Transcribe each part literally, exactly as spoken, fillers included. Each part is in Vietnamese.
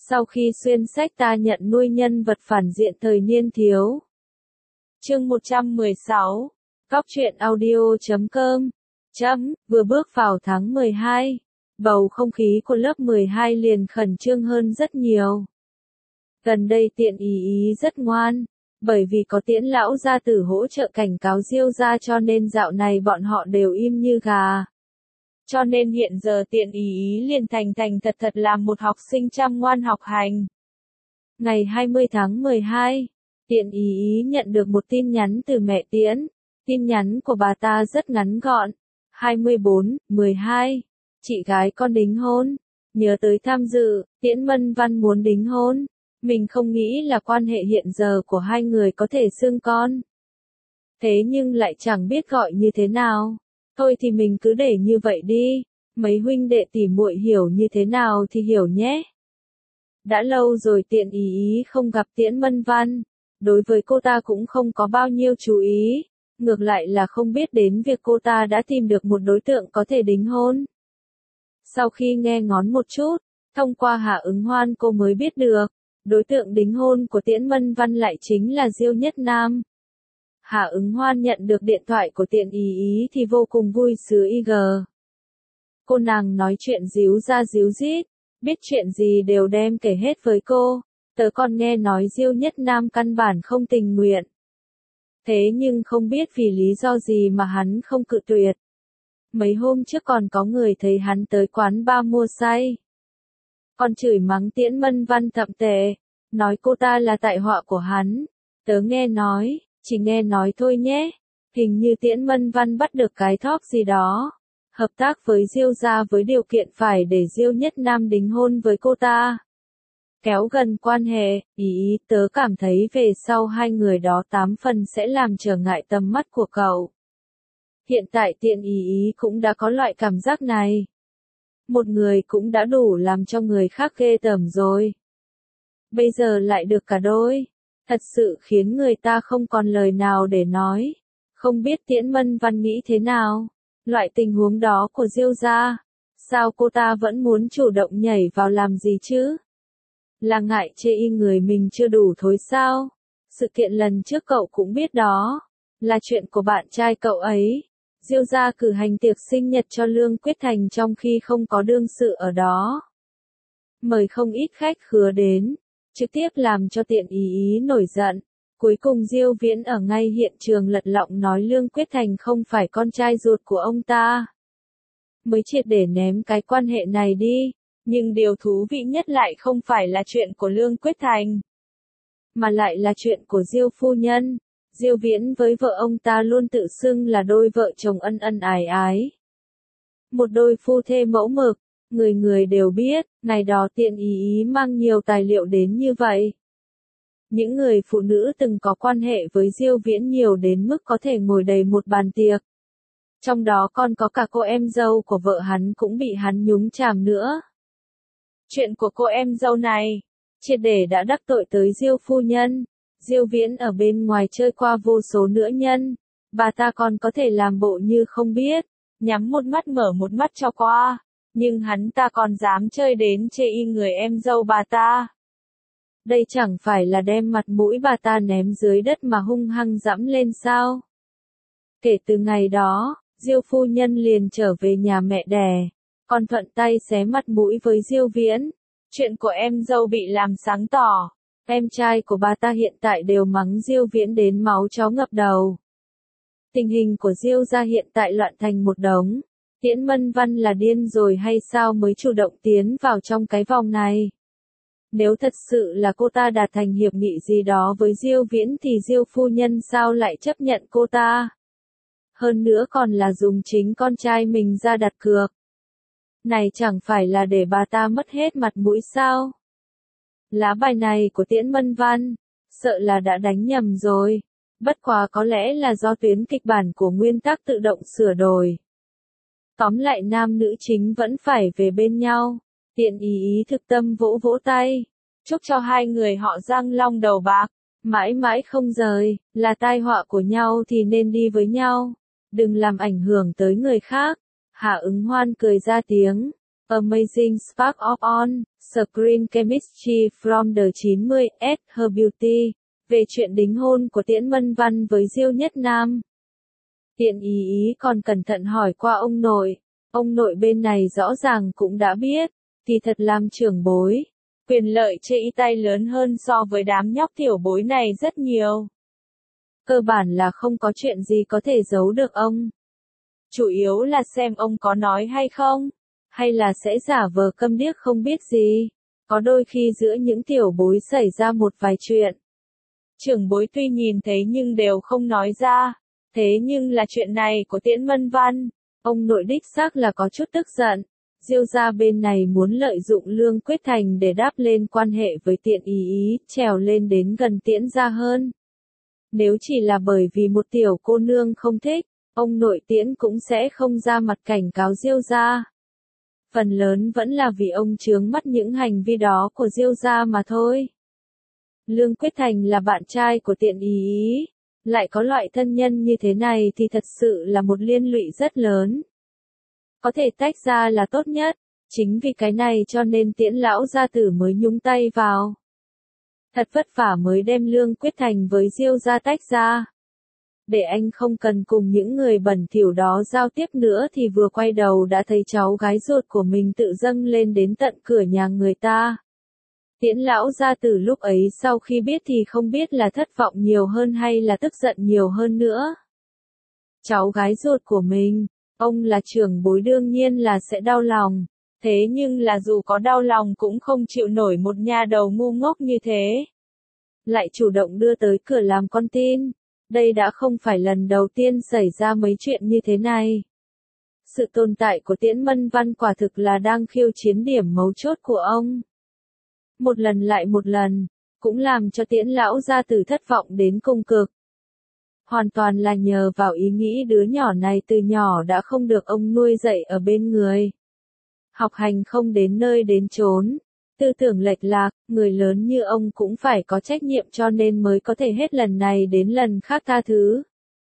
Sau khi xuyên sách ta nhận nuôi nhân vật phản diện thời niên thiếu. Chương một trăm mười sáu. Cóc truyện audio chấm com. Chấm, vừa bước vào tháng mười hai. Bầu không khí của lớp mười hai liền khẩn trương hơn rất nhiều. Gần đây Tiện Ý Ý rất ngoan, bởi vì có Tiễn lão gia tử hỗ trợ cảnh cáo Diêu gia cho nên dạo này bọn họ đều im như gà. Cho nên hiện giờ Tiện Ý Ý liền thành thành thật thật làm một học sinh chăm ngoan học hành. Ngày hai mươi tháng mười hai, Tiện Ý Ý nhận được một tin nhắn từ mẹ Tiễn. Tin nhắn của bà ta rất ngắn gọn. hai mươi bốn, mười hai. Chị gái con đính hôn. Nhớ tới tham dự, Tiễn Mân Văn muốn đính hôn. Mình không nghĩ là quan hệ hiện giờ của hai người có thể xưng con. Thế nhưng lại chẳng biết gọi như thế nào. Thôi thì mình cứ để như vậy đi. Mấy huynh đệ tỉ muội hiểu như thế nào thì hiểu nhé. Đã lâu rồi Tiện Ý Ý không gặp Tiễn Mân Văn. Đối với cô ta cũng không có bao nhiêu chú ý. Ngược lại là không biết đến việc cô ta đã tìm được một đối tượng có thể đính hôn. Sau khi nghe ngóng một chút, thông qua Hạ Ứng Hoan cô mới biết được, đối tượng đính hôn của Tiễn Mân Văn lại chính là Diêu Nhất Nam. Hạ Ứng Hoan nhận được điện thoại của Tiện Ý Ý thì vô cùng vui sướng y gờ. Cô nàng nói chuyện díu ra díu dít, biết chuyện gì đều đem kể hết với cô, tớ còn nghe nói Diêu Nhất Nam căn bản không tình nguyện. Thế nhưng không biết vì lý do gì mà hắn không cự tuyệt. Mấy hôm trước còn có người thấy hắn tới quán bar mua say. Còn chửi mắng Tiễn Mân Văn thậm tệ, nói cô ta là tại họa của hắn. Tớ nghe nói, chỉ nghe nói thôi nhé. Hình như Tiễn Mân Văn bắt được cái thóp gì đó. Hợp tác với Diêu gia với điều kiện phải để Diêu Nhất Nam đính hôn với cô ta. Kéo gần quan hệ, Ý Ý tớ cảm thấy về sau hai người đó tám phần sẽ làm trở ngại tầm mắt của cậu. Hiện tại Tiện Ý Ý cũng đã có loại cảm giác này. Một người cũng đã đủ làm cho người khác ghê tởm rồi. Bây giờ lại được cả đôi. Thật sự khiến người ta không còn lời nào để nói. Không biết Tiễn Mân Văn nghĩ thế nào. Loại tình huống đó của Diêu gia. Sao cô ta vẫn muốn chủ động nhảy vào làm gì chứ? Là ngại chê y người mình chưa đủ thối sao? Sự kiện lần trước cậu cũng biết đó. Là chuyện của bạn trai cậu ấy. Diêu gia cử hành tiệc sinh nhật cho Lương Quyết Thành trong khi không có đương sự ở đó. Mời không ít khách khứa đến, trực tiếp làm cho Tiện Ý Ý nổi giận. Cuối cùng Diêu Viễn ở ngay hiện trường lật lọng nói Lương Quyết Thành không phải con trai ruột của ông ta. Mới triệt để ném cái quan hệ này đi. Nhưng điều thú vị nhất lại không phải là chuyện của Lương Quyết Thành, mà lại là chuyện của Diêu phu nhân. Diêu Viễn với vợ ông ta luôn tự xưng là đôi vợ chồng ân ân ái ái. Một đôi phu thê mẫu mực, người người đều biết, ngày đó Tiện Ý Ý mang nhiều tài liệu đến như vậy. Những người phụ nữ từng có quan hệ với Diêu Viễn nhiều đến mức có thể ngồi đầy một bàn tiệc. Trong đó còn có cả cô em dâu của vợ hắn cũng bị hắn nhúng chàm nữa. Chuyện của cô em dâu này, triệt để đã đắc tội tới Diêu phu nhân. Diêu Viễn ở bên ngoài chơi qua vô số nữ nhân, bà ta còn có thể làm bộ như không biết, nhắm một mắt mở một mắt cho qua, nhưng hắn ta còn dám chơi đến chê y người em dâu bà ta. Đây chẳng phải là đem mặt mũi bà ta ném dưới đất mà hung hăng dẫm lên sao? Kể từ ngày đó, Diêu phu nhân liền trở về nhà mẹ đẻ, còn thuận tay xé mặt mũi với Diêu Viễn. Chuyện của em dâu bị làm sáng tỏ. Em trai của bà ta hiện tại đều mắng Diêu Viễn đến máu chó ngập đầu. Tình hình của Diêu gia hiện tại loạn thành một đống. Tiễn Mân Văn là điên rồi hay sao mới chủ động tiến vào trong cái vòng này? Nếu thật sự là cô ta đạt thành hiệp nghị gì đó với Diêu Viễn thì Diêu phu nhân sao lại chấp nhận cô ta? Hơn nữa còn là dùng chính con trai mình ra đặt cược. Này chẳng phải là để bà ta mất hết mặt mũi sao? Lá bài này của Tiễn Mân Văn, sợ là đã đánh nhầm rồi. Bất quá có lẽ là do tuyến kịch bản của nguyên tắc tự động sửa đổi. Tóm lại nam nữ chính vẫn phải về bên nhau. Tiện Ý Ý thực tâm vỗ vỗ tay. Chúc cho hai người họ răng long đầu bạc, mãi mãi không rời, là tai họa của nhau thì nên đi với nhau. Đừng làm ảnh hưởng tới người khác. Hạ Ứng Hoan cười ra tiếng. Amazing Spark of On, Screen Chemistry from the chín mươi S Her Beauty, về chuyện đính hôn của Tiễn Mân Văn với Diêu Nhất Nam. Tiện ý ý còn cẩn thận hỏi qua ông nội, ông nội bên này rõ ràng cũng đã biết, thì thật làm trưởng bối. Quyền lợi chê y tay lớn hơn so với đám nhóc tiểu bối này rất nhiều. Cơ bản là không có chuyện gì có thể giấu được ông. Chủ yếu là xem ông có nói hay không, hay là sẽ giả vờ câm điếc không biết gì. Có đôi khi giữa những tiểu bối xảy ra một vài chuyện. Trưởng bối tuy nhìn thấy nhưng đều không nói ra. Thế nhưng là chuyện này của Tiễn Mân Văn, ông nội đích xác là có chút tức giận. Diêu gia bên này muốn lợi dụng Lương Quyết Thành để đáp lên quan hệ với Tiện ý ý, trèo lên đến gần Tiễn gia hơn. Nếu chỉ là bởi vì một tiểu cô nương không thích, ông nội Tiễn cũng sẽ không ra mặt cảnh cáo Diêu gia. Phần lớn vẫn là vì ông chướng mắt những hành vi đó của Diêu gia mà thôi. Lương Quyết Thành là bạn trai của Tiện ý ý, lại có loại thân nhân như thế này thì thật sự là một liên lụy rất lớn. Có thể tách ra là tốt nhất, chính vì cái này cho nên Tiễn lão gia tử mới nhúng tay vào. Thật vất vả mới đem Lương Quyết Thành với Diêu gia tách ra. Để anh không cần cùng những người bẩn thỉu đó giao tiếp nữa thì vừa quay đầu đã thấy cháu gái ruột của mình tự dâng lên đến tận cửa nhà người ta. Tiễn lão gia tử lúc ấy sau khi biết thì không biết là thất vọng nhiều hơn hay là tức giận nhiều hơn nữa. Cháu gái ruột của mình, ông là trưởng bối đương nhiên là sẽ đau lòng. Thế nhưng là dù có đau lòng cũng không chịu nổi một nha đầu ngu ngốc như thế. Lại chủ động đưa tới cửa làm con tin. Đây đã không phải lần đầu tiên xảy ra mấy chuyện như thế này. Sự tồn tại của Tiễn Mân Văn quả thực là đang khiêu chiến điểm mấu chốt của ông. Một lần lại một lần, cũng làm cho Tiễn lão gia tử thất vọng đến cùng cực. Hoàn toàn là nhờ vào ý nghĩ đứa nhỏ này từ nhỏ đã không được ông nuôi dạy ở bên người. Học hành không đến nơi đến chốn, tư tưởng lệch lạc, người lớn như ông cũng phải có trách nhiệm cho nên mới có thể hết lần này đến lần khác tha thứ.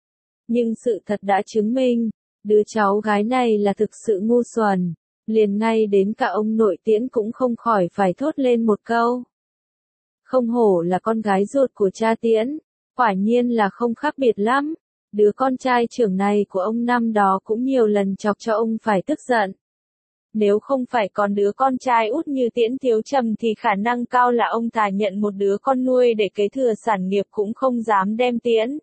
Nhưng sự thật đã chứng minh, đứa cháu gái này là thực sự ngu xuẩn, liền ngay đến cả ông nội Tiễn cũng không khỏi phải thốt lên một câu. Không hổ là con gái ruột của cha Tiễn, quả nhiên là không khác biệt lắm, đứa con trai trưởng này của ông năm đó cũng nhiều lần chọc cho ông phải tức giận. Nếu không phải còn đứa con trai út như Tiễn Thiếu Trầm thì khả năng cao là ông thà nhận một đứa con nuôi để kế thừa sản nghiệp cũng không dám đem Tiễn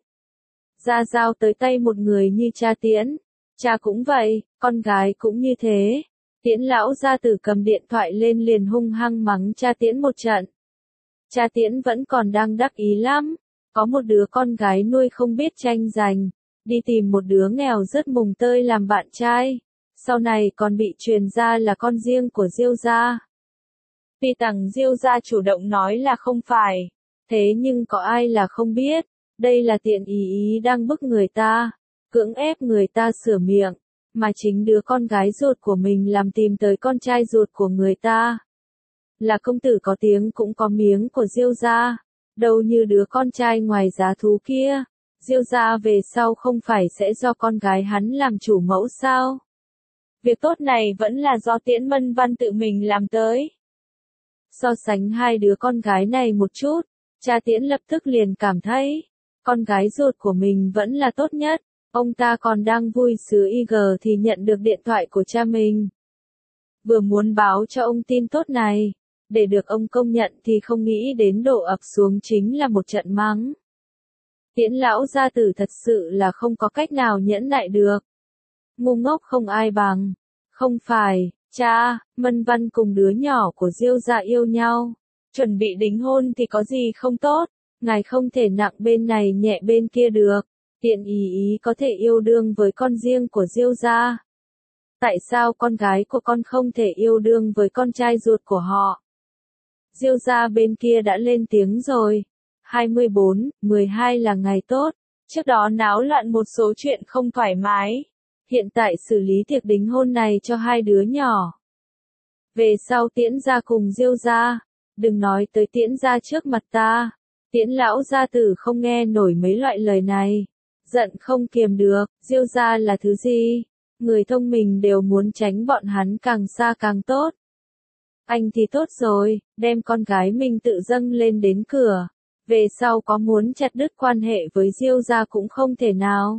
ra giao tới tay một người như cha Tiễn. Cha cũng vậy, con gái cũng như thế. Tiễn lão gia tử cầm điện thoại lên liền hung hăng mắng cha Tiễn một trận. Cha Tiễn vẫn còn đang đắc ý lắm, có một đứa con gái nuôi không biết tranh giành, đi tìm một đứa nghèo rất mùng tơi làm bạn trai. Sau này còn bị truyền ra là con riêng của Diêu gia. Tuy rằng Diêu gia chủ động nói là không phải, thế nhưng có ai là không biết, đây là Tiện ý ý đang bức người ta, cưỡng ép người ta sửa miệng, mà chính đứa con gái ruột của mình làm tìm tới con trai ruột của người ta. Là công tử có tiếng cũng có miếng của Diêu gia, đâu như đứa con trai ngoài giá thú kia. Diêu gia về sau không phải sẽ do con gái hắn làm chủ mẫu sao? Việc tốt này vẫn là do Tiễn Mân Văn tự mình làm tới. So sánh hai đứa con gái này một chút, cha Tiễn lập tức liền cảm thấy, con gái ruột của mình vẫn là tốt nhất. Ông ta còn đang vui sướng i giê thì nhận được điện thoại của cha mình. Vừa muốn báo cho ông tin tốt này, để được ông công nhận thì không nghĩ đến đổ ập xuống chính là một trận mắng. Tiễn lão gia tử thật sự là không có cách nào nhẫn nại được. Ngu ngốc không ai bằng. Không phải, cha, Mân Văn cùng đứa nhỏ của Diêu gia yêu nhau. Chuẩn bị đính hôn thì có gì không tốt, ngài không thể nặng bên này nhẹ bên kia được. Tiện ý ý có thể yêu đương với con riêng của Diêu gia. Tại sao con gái của con không thể yêu đương với con trai ruột của họ? Diêu gia bên kia đã lên tiếng rồi. hai mươi bốn, mười hai là ngày tốt. Trước đó náo loạn một số chuyện không thoải mái. Hiện tại xử lý tiệc đính hôn này cho hai đứa nhỏ. Về sau Tiễn gia cùng Diêu gia. Đừng nói tới Tiễn gia trước mặt ta. Tiễn lão gia tử không nghe nổi mấy loại lời này. Giận không kiềm được, Diêu gia là thứ gì? Người thông minh đều muốn tránh bọn hắn càng xa càng tốt. Anh thì tốt rồi, đem con gái mình tự dâng lên đến cửa. Về sau có muốn chặt đứt quan hệ với Diêu gia cũng không thể nào.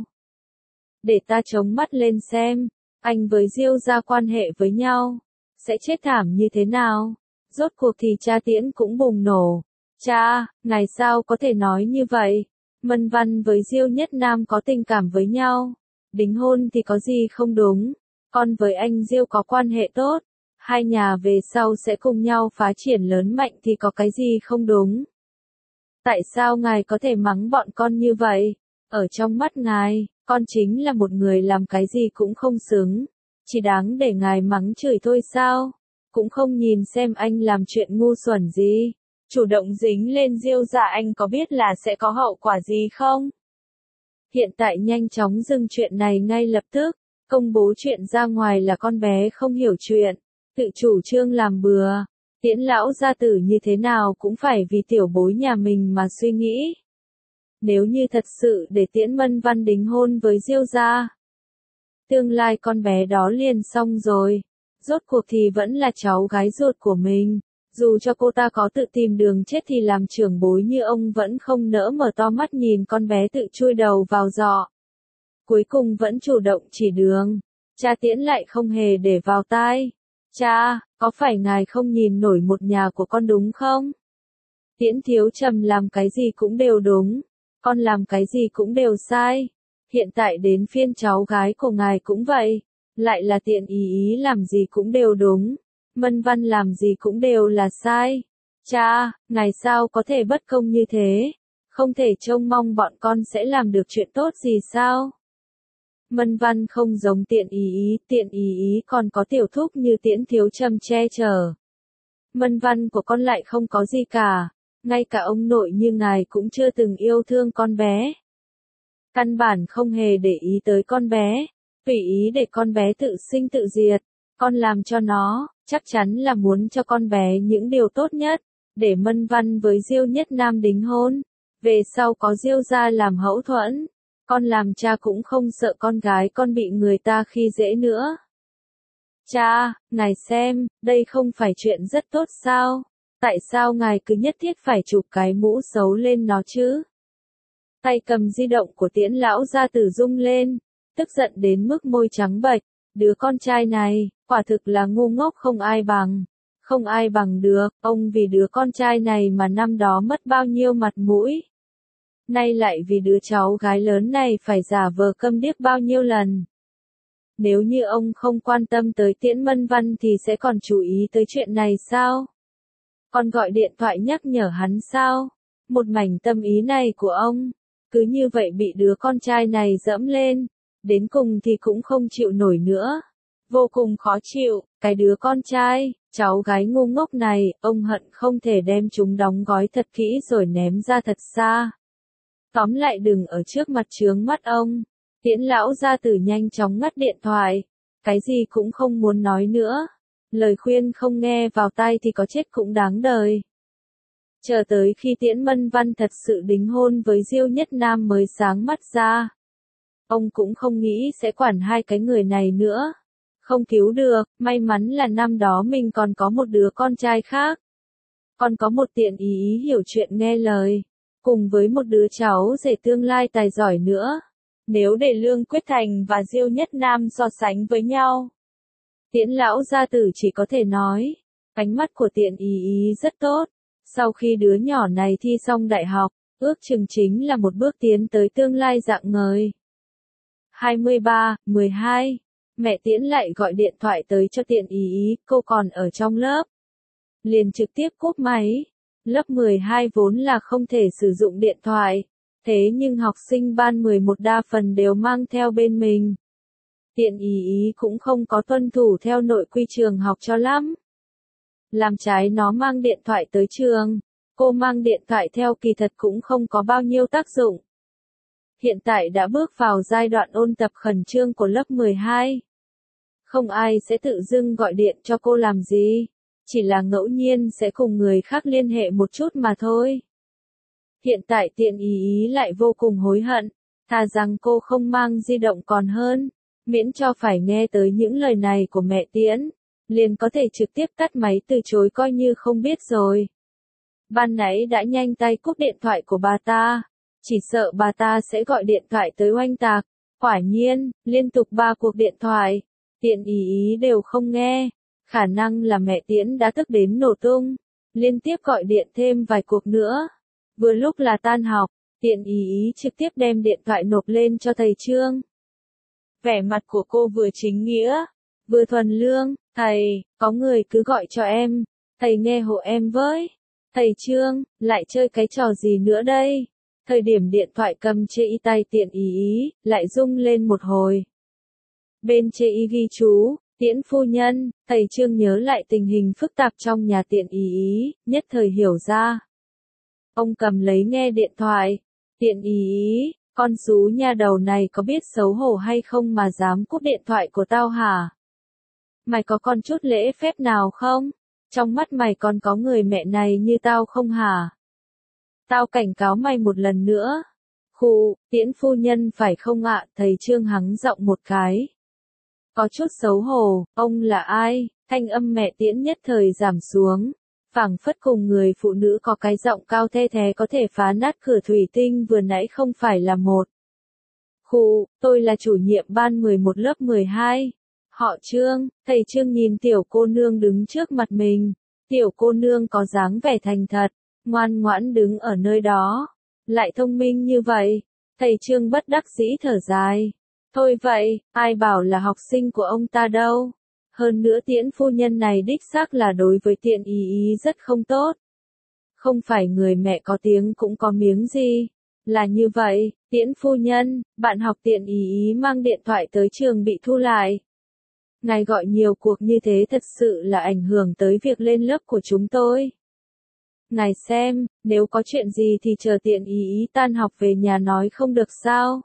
Để ta chống mắt lên xem, anh với Diêu gia quan hệ với nhau, sẽ chết thảm như thế nào. Rốt cuộc thì cha Tiễn cũng bùng nổ. Cha, ngài sao có thể nói như vậy? Mân Văn với Diêu Nhất Nam có tình cảm với nhau. Đính hôn thì có gì không đúng. Con với anh Diêu có quan hệ tốt. Hai nhà về sau sẽ cùng nhau phá triển lớn mạnh thì có cái gì không đúng. Tại sao ngài có thể mắng bọn con như vậy? Ở trong mắt ngài, con chính là một người làm cái gì cũng không xứng. Chỉ đáng để ngài mắng chửi thôi sao? Cũng không nhìn xem anh làm chuyện ngu xuẩn gì. Chủ động dính lên Diêu gia anh có biết là sẽ có hậu quả gì không? Hiện tại nhanh chóng dừng chuyện này ngay lập tức. Công bố chuyện ra ngoài là con bé không hiểu chuyện. Tự chủ trương làm bừa. Tiễn lão gia tử như thế nào cũng phải vì tiểu bối nhà mình mà suy nghĩ. Nếu như thật sự để Tiễn Mân Văn đính hôn với Diêu gia, tương lai con bé đó liền xong rồi. Rốt cuộc thì vẫn là cháu gái ruột của mình. Dù cho cô ta có tự tìm đường chết thì làm trưởng bối như ông vẫn không nỡ mở to mắt nhìn con bé tự chui đầu vào giọ. Cuối cùng vẫn chủ động chỉ đường. Cha Tiễn lại không hề để vào tai. Cha, có phải ngài không nhìn nổi một nhà của con đúng không? Tiễn Thiếu Trầm làm cái gì cũng đều đúng. Con làm cái gì cũng đều sai. Hiện tại đến phiên cháu gái của ngài cũng vậy. Lại là Tiện ý ý làm gì cũng đều đúng. Mân Văn làm gì cũng đều là sai. Cha, ngài sao có thể bất công như thế? Không thể trông mong bọn con sẽ làm được chuyện tốt gì sao? Mân Văn không giống Tiện ý ý, Tiện ý ý còn có tiểu thúc như Tiễn Thiếu Trầm che chở. Mân Văn của con lại không có gì cả. Ngay cả ông nội như ngài cũng chưa từng yêu thương con bé. Căn bản không hề để ý tới con bé. Tùy ý để con bé tự sinh tự diệt. Con làm cho nó, chắc chắn là muốn cho con bé những điều tốt nhất. Để Mân Văn với Diêu Nhất Nam đính hôn. Về sau có Diêu gia làm hậu thuẫn. Con làm cha cũng không sợ con gái con bị người ta khi dễ nữa. Cha, ngài xem, đây không phải chuyện rất tốt sao? Tại sao ngài cứ nhất thiết phải chụp cái mũ xấu lên nó chứ? Tay cầm di động của Tiễn lão gia tử rung lên, tức giận đến mức môi trắng bệch. Đứa con trai này, quả thực là ngu ngốc không ai bằng. Không ai bằng được, ông vì đứa con trai này mà năm đó mất bao nhiêu mặt mũi. Nay lại vì đứa cháu gái lớn này phải giả vờ câm điếc bao nhiêu lần. Nếu như ông không quan tâm tới Tiễn Mân Văn thì sẽ còn chú ý tới chuyện này sao? Còn gọi điện thoại nhắc nhở hắn sao? Một mảnh tâm ý này của ông, cứ như vậy bị đứa con trai này dẫm lên, đến cùng thì cũng không chịu nổi nữa. Vô cùng khó chịu, cái đứa con trai, cháu gái ngu ngốc này, ông hận không thể đem chúng đóng gói thật kỹ rồi ném ra thật xa. Tóm lại đừng ở trước mặt chướng mắt ông. Tiễn lão gia tử nhanh chóng ngắt điện thoại. Cái gì cũng không muốn nói nữa. Lời khuyên không nghe vào tai thì có chết cũng đáng đời. Chờ tới khi Tiễn Mân Văn thật sự đính hôn với Diêu Nhất Nam mới sáng mắt ra. Ông cũng không nghĩ sẽ quản hai cái người này nữa. Không cứu được, may mắn là năm đó mình còn có một đứa con trai khác. Còn có một Tiện ý ý hiểu chuyện nghe lời. Cùng với một đứa cháu rể tương lai tài giỏi nữa. Nếu để Lương Quyết Thành và Diêu Nhất Nam so sánh với nhau, Tiễn lão gia tử chỉ có thể nói, ánh mắt của Tiện ý ý rất tốt. Sau khi đứa nhỏ này thi xong đại học, ước chừng chính là một bước tiến tới tương lai rạng ngời. hai mươi ba, mười hai, mẹ Tiễn lại gọi điện thoại tới cho Tiện ý ý, cô còn ở trong lớp. Liền trực tiếp cúp máy. Lớp mười hai vốn là không thể sử dụng điện thoại, thế nhưng học sinh ban mười một đa phần đều mang theo bên mình. Tiện ý ý cũng không có tuân thủ theo nội quy trường học cho lắm. Làm trái nó mang điện thoại tới trường, cô mang điện thoại theo kỳ thật cũng không có bao nhiêu tác dụng. Hiện tại đã bước vào giai đoạn ôn tập khẩn trương của lớp mười hai. Không ai sẽ tự dưng gọi điện cho cô làm gì. Chỉ là ngẫu nhiên sẽ cùng người khác liên hệ một chút mà thôi. Hiện tại Tiện ý ý lại vô cùng hối hận, thà rằng cô không mang di động còn hơn. miễn cho phải nghe tới những lời này của mẹ Tiễn, liền có thể trực tiếp tắt máy từ chối coi như không biết rồi. Ban nãy đã nhanh tay cúp điện thoại của bà ta, chỉ sợ bà ta sẽ gọi điện thoại tới oanh tạc. Quả nhiên, liên tục ba cuộc điện thoại, Tiện ý ý đều không nghe, khả năng là mẹ Tiễn đã tức đến nổ tung, liên tiếp gọi điện thêm vài cuộc nữa. Vừa lúc là tan học, Tiện ý ý trực tiếp đem điện thoại nộp lên cho thầy Trương. Vẻ mặt của cô vừa chính nghĩa, vừa thuần lương, thầy, có người cứ gọi cho em, thầy nghe hộ em với. Thầy Trương, lại chơi cái trò gì nữa đây? Thời điểm điện thoại cầm chê y tay Tiện ý ý, lại rung lên một hồi. Bên chê y ghi chú, Tiễn phu nhân, thầy Trương nhớ lại tình hình phức tạp trong nhà Tiện ý ý, nhất thời hiểu ra. Ông cầm lấy nghe điện thoại. Tiện ý ý, con xú nhà đầu này có biết xấu hổ hay không mà dám cúp điện thoại của tao hả? Mày có con chút lễ phép nào không? Trong mắt mày còn có người mẹ này như tao không hả? Tao cảnh cáo mày một lần nữa. Khụ, Tiễn phu nhân phải không ạ? Thầy Trương hắng giọng một cái. Có chút xấu hổ, ông là ai? Thanh âm mẹ Tiễn nhất thời giảm xuống. Phảng phất cùng người phụ nữ có cái giọng cao the thé có thể phá nát cửa thủy tinh vừa nãy không phải là một. Khụ, tôi là chủ nhiệm ban mười một lớp mười hai. Họ Trương, thầy Trương nhìn tiểu cô nương đứng trước mặt mình. Tiểu cô nương có dáng vẻ thành thật, ngoan ngoãn đứng ở nơi đó. Lại thông minh như vậy. Thầy Trương bất đắc dĩ thở dài. Thôi vậy, ai bảo là học sinh của ông ta đâu. Hơn nữa Tiễn phu nhân này đích xác là đối với Tiện ý ý rất không tốt. Không phải người mẹ có tiếng cũng có miếng gì. Là như vậy, Tiễn phu nhân, bạn học Tiện ý ý mang điện thoại tới trường bị thu lại. Ngài gọi nhiều cuộc như thế thật sự là ảnh hưởng tới việc lên lớp của chúng tôi. Ngài xem, nếu có chuyện gì thì chờ Tiện ý ý tan học về nhà nói không được sao.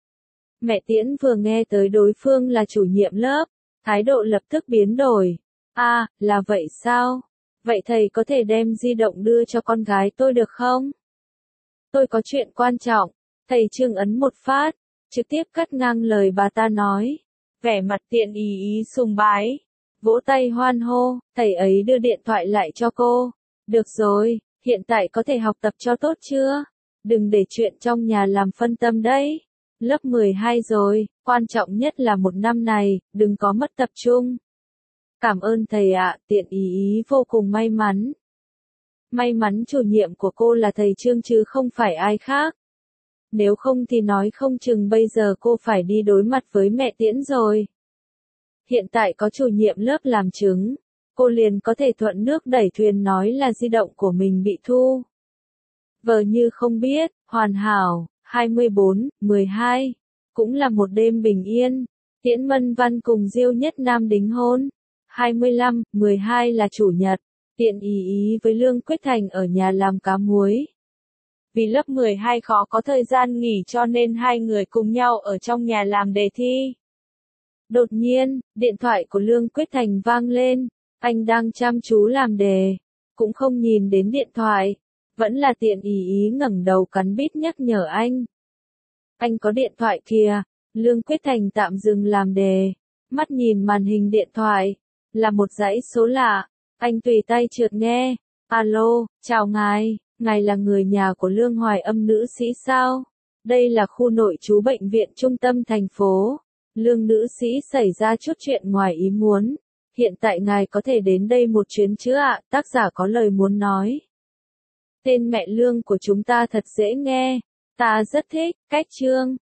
Mẹ Tiễn vừa nghe tới đối phương là chủ nhiệm lớp, thái độ lập tức biến đổi. À, là vậy sao? Vậy thầy có thể đem di động đưa cho con gái tôi được không? Tôi có chuyện quan trọng. Thầy Trương ấn một phát, trực tiếp cắt ngang lời bà ta nói. Vẻ mặt Tiện ý ý sùng bái, vỗ tay hoan hô, thầy ấy đưa điện thoại lại cho cô. Được rồi, hiện tại có thể học tập cho tốt chưa? Đừng để chuyện trong nhà làm phân tâm đấy. Lớp mười hai rồi, quan trọng nhất là một năm này, đừng có mất tập trung. Cảm ơn thầy ạ, Tiện ý ý vô cùng may mắn. May mắn chủ nhiệm của cô là thầy Trương chứ không phải ai khác. Nếu không thì nói không chừng bây giờ cô phải đi đối mặt với mẹ Tiễn rồi. Hiện tại có chủ nhiệm lớp làm chứng, cô liền có thể thuận nước đẩy thuyền nói là di động của mình bị thu. Vờ như không biết, hoàn hảo. hai mươi bốn, mười hai, cũng là một đêm bình yên, Tiễn Mân Văn cùng Diêu Nhất Nam đính hôn. hai mươi lăm, mười hai là chủ nhật, Tiện ý ý với Lương Quyết Thành ở nhà làm cá muối. Vì lớp mười hai khó có thời gian nghỉ cho nên hai người cùng nhau ở trong nhà làm đề thi. Đột nhiên, điện thoại của Lương Quyết Thành vang lên, anh đang chăm chú làm đề, cũng không nhìn đến điện thoại. Vẫn là Tiện ý ý ngẩng đầu cắn bít nhắc nhở anh. Anh có điện thoại kìa. Lương Quyết Thành tạm dừng làm đề, mắt nhìn màn hình điện thoại, là một dãy số lạ. Anh tùy tay trượt nghe. Alo, chào ngài, ngài là người nhà của Lương Hoài Âm nữ sĩ sao? Đây là khu nội trú bệnh viện trung tâm thành phố. Lương nữ sĩ xảy ra chút chuyện ngoài ý muốn. Hiện tại ngài có thể đến đây một chuyến chứ ạ? Tác giả có lời muốn nói. Tên mẹ Lương của chúng ta thật dễ nghe. Ta rất thích, cách Trương.